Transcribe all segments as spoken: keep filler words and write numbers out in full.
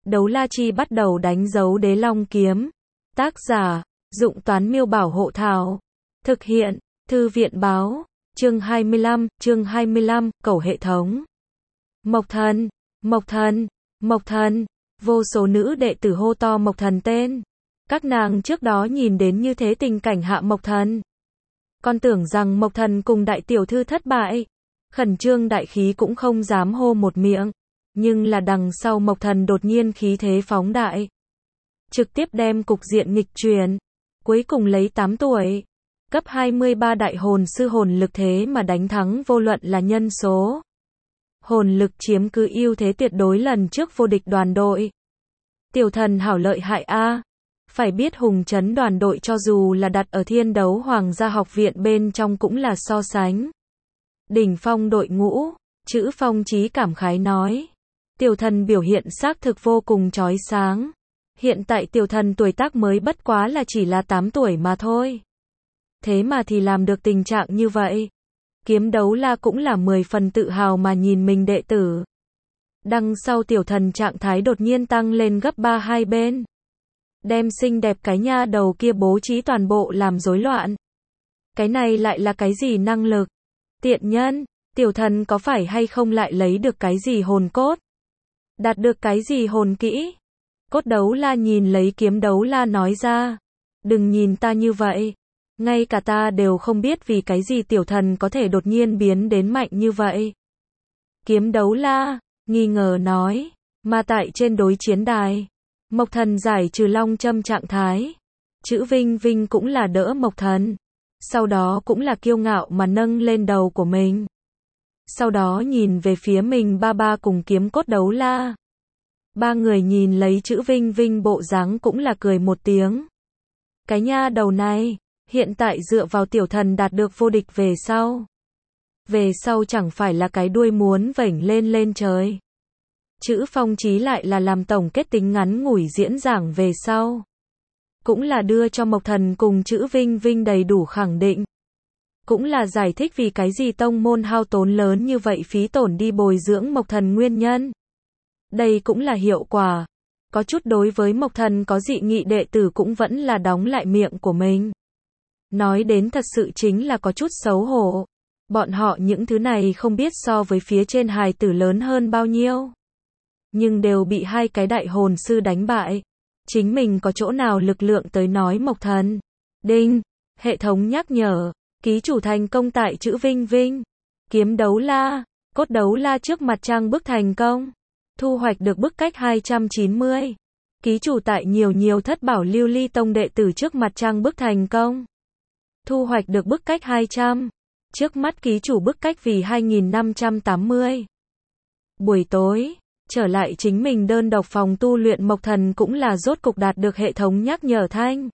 Đấu la chi bắt đầu đánh dấu đế long kiếm. Tác giả, Dụng Toán Miêu Bảo Hộ Thảo. Thực hiện, Thư viện Báo. Chương hai mươi lăm, chương hai mươi lăm, cầu hệ thống. Mộc Thần, Mộc Thần, Mộc Thần, vô số nữ đệ tử hô to Mộc Thần tên. Các nàng trước đó nhìn đến như thế tình cảnh hạ Mộc Thần. Còn tưởng rằng Mộc Thần cùng đại tiểu thư thất bại. Khẩn trương đại khí cũng không dám hô một miệng. Nhưng là đằng sau Mộc Thần đột nhiên khí thế phóng đại. Trực tiếp đem cục diện nghịch chuyển. Cuối cùng lấy tám tuổi. Cấp hai mươi ba đại hồn sư hồn lực thế mà đánh thắng vô luận là nhân số. Hồn lực chiếm cứ ưu thế tuyệt đối lần trước vô địch đoàn đội. Tiểu thần hảo lợi hại a. Phải biết Hùng Trấn đoàn đội cho dù là đặt ở Thiên Đấu Hoàng gia học viện bên trong cũng là so sánh. Đỉnh phong đội ngũ, Chữ Phong Chí cảm khái nói. Tiểu thần biểu hiện xác thực vô cùng chói sáng. Hiện tại tiểu thần tuổi tác mới bất quá là chỉ là tám tuổi mà thôi. Thế mà thì làm được tình trạng như vậy. Kiếm Đấu La cũng là mười phần tự hào mà nhìn mình đệ tử. Đằng sau tiểu thần trạng thái đột nhiên tăng lên gấp ba hai bên. Đem xinh đẹp cái nha đầu kia bố trí toàn bộ làm rối loạn. Cái này lại là cái gì năng lực? Tiện nhân, tiểu thần có phải hay không lại lấy được cái gì hồn cốt? Đạt được cái gì hồn kỹ? Cốt Đấu La nhìn lấy Kiếm Đấu La nói ra. Đừng nhìn ta như vậy. Ngay cả ta đều không biết vì cái gì tiểu thần có thể đột nhiên biến đến mạnh như vậy. Kiếm Đấu La, nghi ngờ nói. Mà tại trên đối chiến đài. Mộc Thần giải trừ long châm trạng thái. Chữ Vinh Vinh cũng là đỡ Mộc Thần. Sau đó cũng là kiêu ngạo mà nâng lên đầu của mình. Sau đó nhìn về phía mình ba ba cùng Kiếm Cốt Đấu La. Ba người nhìn lấy Chữ Vinh Vinh bộ dáng cũng là cười một tiếng. Cái nha đầu này, hiện tại dựa vào tiểu thần đạt được vô địch về sau. Về sau chẳng phải là cái đuôi muốn vểnh lên lên trời. Chữ Phong Chí lại là làm tổng kết tính ngắn ngủi diễn giảng về sau. Cũng là đưa cho Mộc Thần cùng Chữ Vinh Vinh đầy đủ khẳng định. Cũng là giải thích vì cái gì tông môn hao tốn lớn như vậy phí tổn đi bồi dưỡng Mộc Thần nguyên nhân. Đây cũng là hiệu quả. Có chút đối với Mộc Thần có dị nghị đệ tử cũng vẫn là đóng lại miệng của mình. Nói đến thật sự chính là có chút xấu hổ. Bọn họ những thứ này không biết so với phía trên hài tử lớn hơn bao nhiêu. Nhưng đều bị hai cái đại hồn sư đánh bại. Chính mình có chỗ nào lực lượng tới nói Mộc Thần. Đinh, hệ thống nhắc nhở. Ký chủ thành công tại Chữ Vinh Vinh. Kiếm Đấu La, Cốt Đấu La trước mặt trang bức thành công. Thu hoạch được bức cách hai trăm chín mươi. Ký chủ tại nhiều nhiều thất bảo lưu ly tông đệ tử trước mặt trang bức thành công. Thu hoạch được bức cách hai trăm. Trước mắt ký chủ bức cách vì hai nghìn năm trăm tám mươi. Buổi tối, trở lại chính mình đơn độc phòng tu luyện Mộc Thần cũng là rốt cục đạt được hệ thống nhắc nhở thanh.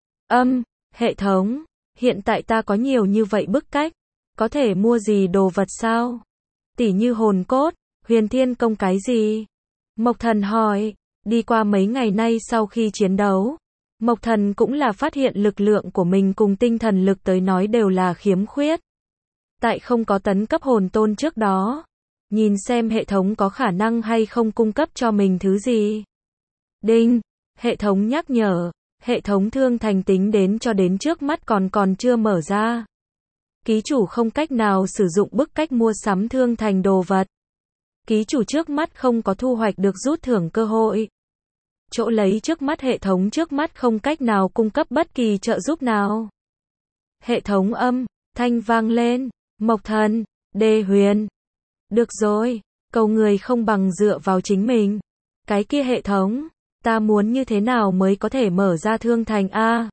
Âm, hệ thống, hiện tại ta có nhiều như vậy bức cách, có thể mua gì đồ vật sao? Tỉ như hồn cốt, huyền thiên công cái gì? Mộc Thần hỏi, đi qua mấy ngày nay sau khi chiến đấu, Mộc Thần cũng là phát hiện lực lượng của mình cùng tinh thần lực tới nói đều là khiếm khuyết. Tại không có tấn cấp hồn tôn trước đó, nhìn xem hệ thống có khả năng hay không cung cấp cho mình thứ gì. Đinh, hệ thống nhắc nhở, hệ thống thương thành tính đến cho đến trước mắt còn còn chưa mở ra. Ký chủ không cách nào sử dụng bức cách mua sắm thương thành đồ vật. Ký chủ trước mắt không có thu hoạch được rút thưởng cơ hội. Chỗ lấy trước mắt hệ thống trước mắt không cách nào cung cấp bất kỳ trợ giúp nào. Hệ thống âm, thanh vang lên, Mộc Thần, Đê Huyền. Được rồi, cầu người không bằng dựa vào chính mình. Cái kia hệ thống, ta muốn như thế nào mới có thể mở ra thương thành a?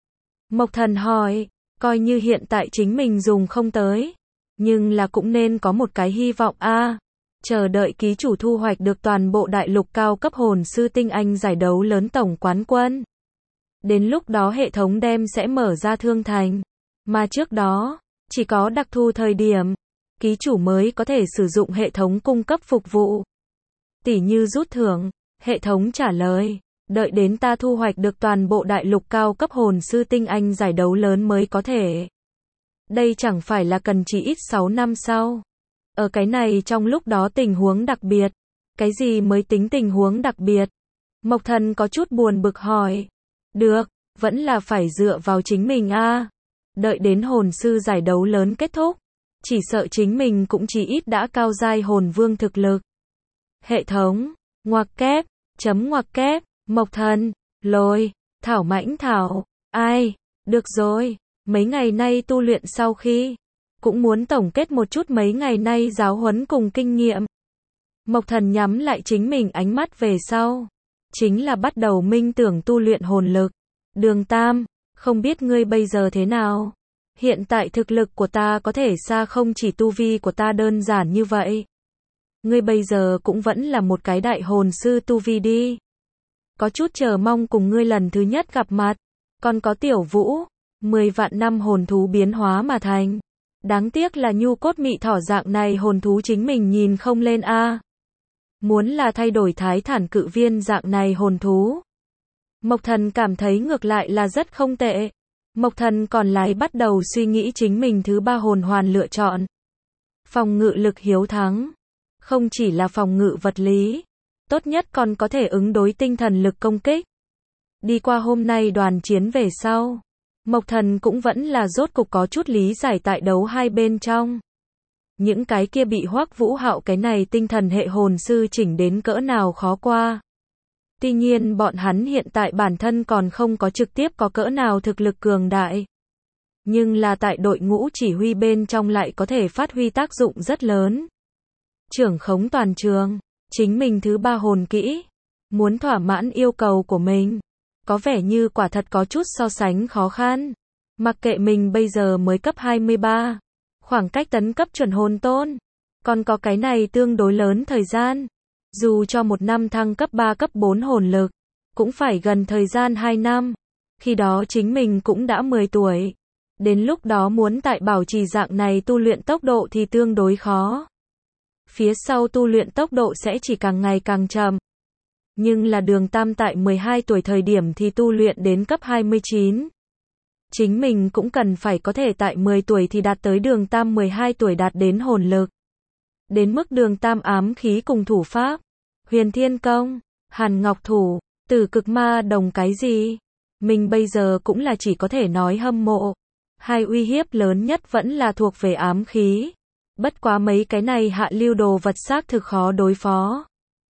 Mộc Thần hỏi, coi như hiện tại chính mình dùng không tới. Nhưng là cũng nên có một cái hy vọng a. Chờ đợi ký chủ thu hoạch được toàn bộ đại lục cao cấp hồn sư tinh anh giải đấu lớn tổng quán quân. Đến lúc đó hệ thống đem sẽ mở ra thương thành. Mà trước đó, chỉ có đặc thù thời điểm, ký chủ mới có thể sử dụng hệ thống cung cấp phục vụ. Tỉ như rút thưởng, hệ thống trả lời, đợi đến ta thu hoạch được toàn bộ đại lục cao cấp hồn sư tinh anh giải đấu lớn mới có thể. Đây chẳng phải là cần chỉ ít sáu năm sau. Ở cái này trong lúc đó tình huống đặc biệt. Cái gì mới tính tình huống đặc biệt? Mộc Thần có chút buồn bực hỏi. Được, vẫn là phải dựa vào chính mình a. Đợi đến hồn sư giải đấu lớn kết thúc, chỉ sợ chính mình cũng chỉ ít đã cao giai hồn vương thực lực. Hệ thống, ngoặc kép, chấm ngoặc kép, Mộc Thần, lôi, thảo mãnh thảo, ai, được rồi, mấy ngày nay tu luyện sau khi, cũng muốn tổng kết một chút mấy ngày nay giáo huấn cùng kinh nghiệm. Mộc Thần nhắm lại chính mình ánh mắt về sau, chính là bắt đầu minh tưởng tu luyện hồn lực. Đường Tam, không biết ngươi bây giờ thế nào? Hiện tại thực lực của ta có thể xa không chỉ tu vi của ta đơn giản như vậy. Ngươi bây giờ cũng vẫn là một cái đại hồn sư tu vi đi. Có chút chờ mong cùng ngươi lần thứ nhất gặp mặt. Còn có Tiểu Vũ, mười vạn năm hồn thú biến hóa mà thành. Đáng tiếc là nhu cốt mị thỏ dạng này hồn thú chính mình nhìn không lên a. Muốn là thay đổi thái thản cự viên dạng này hồn thú. Mộc Thần cảm thấy ngược lại là rất không tệ. Mộc Thần còn lại bắt đầu suy nghĩ chính mình thứ ba hồn hoàn lựa chọn. Phòng ngự lực hiếu thắng. Không chỉ là phòng ngự vật lý, tốt nhất còn có thể ứng đối tinh thần lực công kích. Đi qua hôm nay đoàn chiến về sau, Mộc Thần cũng vẫn là rốt cục có chút lý giải tại đấu hai bên trong. Những cái kia bị Hoắc Vũ Hạo cái này tinh thần hệ hồn sư chỉnh đến cỡ nào khó qua. Tuy nhiên bọn hắn hiện tại bản thân còn không có trực tiếp có cỡ nào thực lực cường đại. Nhưng là tại đội ngũ chỉ huy bên trong lại có thể phát huy tác dụng rất lớn. Trưởng khống toàn trường, chính mình thứ ba hồn kỹ, muốn thỏa mãn yêu cầu của mình. Có vẻ như quả thật có chút so sánh khó khăn. Mặc kệ mình bây giờ mới cấp hai mươi ba, khoảng cách tấn cấp chuẩn hồn tôn, còn có cái này tương đối lớn thời gian. Dù cho một năm thăng cấp ba cấp bốn hồn lực, cũng phải gần thời gian hai năm. Khi đó chính mình cũng đã mười tuổi. Đến lúc đó muốn tại bảo trì dạng này tu luyện tốc độ thì tương đối khó. Phía sau tu luyện tốc độ sẽ chỉ càng ngày càng chậm. Nhưng là Đường Tam tại mười hai tuổi thời điểm thì tu luyện đến cấp hai mươi chín. Chính mình cũng cần phải có thể tại mười tuổi thì đạt tới Đường Tam mười hai tuổi đạt đến hồn lực. Đến mức Đường Tam ám khí cùng thủ pháp, Huyền Thiên Công, Hàn Ngọc Thủ, Tử Cực Ma Đồng cái gì, mình bây giờ cũng là chỉ có thể nói hâm mộ. Hai uy hiếp lớn nhất vẫn là thuộc về ám khí. Bất quá mấy cái này hạ lưu đồ vật xác thực khó đối phó.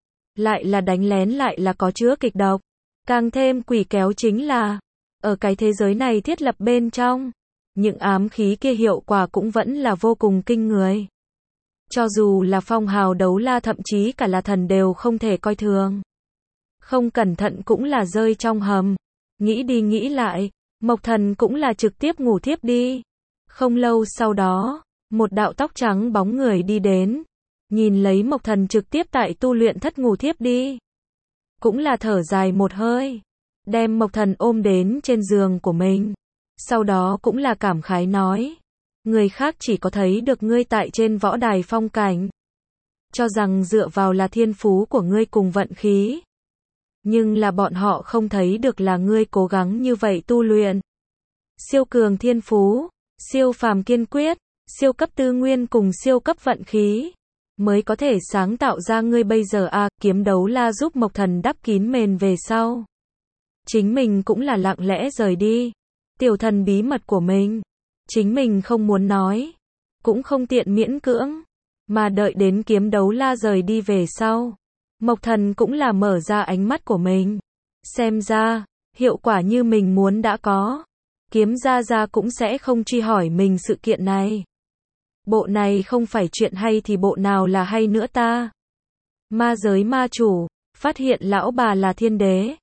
Lại là đánh lén lại là có chứa kịch độc. Càng thêm quỷ kéo chính là, ở cái thế giới này thiết lập bên trong, những ám khí kia hiệu quả cũng vẫn là vô cùng kinh người. Cho dù là phong hào đấu la thậm chí cả là thần đều không thể coi thường. Không cẩn thận cũng là rơi trong hầm. Nghĩ đi nghĩ lại, Mộc Thần cũng là trực tiếp ngủ thiếp đi. Không lâu sau đó, một đạo tóc trắng bóng người đi đến. Nhìn lấy Mộc Thần trực tiếp tại tu luyện thất ngủ thiếp đi. Cũng là thở dài một hơi. Đem Mộc Thần ôm đến trên giường của mình. Sau đó cũng là cảm khái nói. Người khác chỉ có thấy được ngươi tại trên võ đài phong cảnh. Cho rằng dựa vào là thiên phú của ngươi cùng vận khí. Nhưng là bọn họ không thấy được là ngươi cố gắng như vậy tu luyện. Siêu cường thiên phú, siêu phàm kiên quyết, siêu cấp tư nguyên cùng siêu cấp vận khí. Mới có thể sáng tạo ra ngươi bây giờ a. À, kiếm đấu la giúp Mộc Thần đắp kín mền về sau. Chính mình cũng là lặng lẽ rời đi. Tiểu thần bí mật của mình. Chính mình không muốn nói. Cũng không tiện miễn cưỡng. Mà đợi đến kiếm đấu la rời đi về sau. Mộc Thần cũng là mở ra ánh mắt của mình. Xem ra, hiệu quả như mình muốn đã có. Kiếm gia gia cũng sẽ không truy hỏi mình sự kiện này. Bộ này không phải chuyện hay thì bộ nào là hay nữa ta. Ma giới ma chủ, phát hiện lão bà là thiên đế.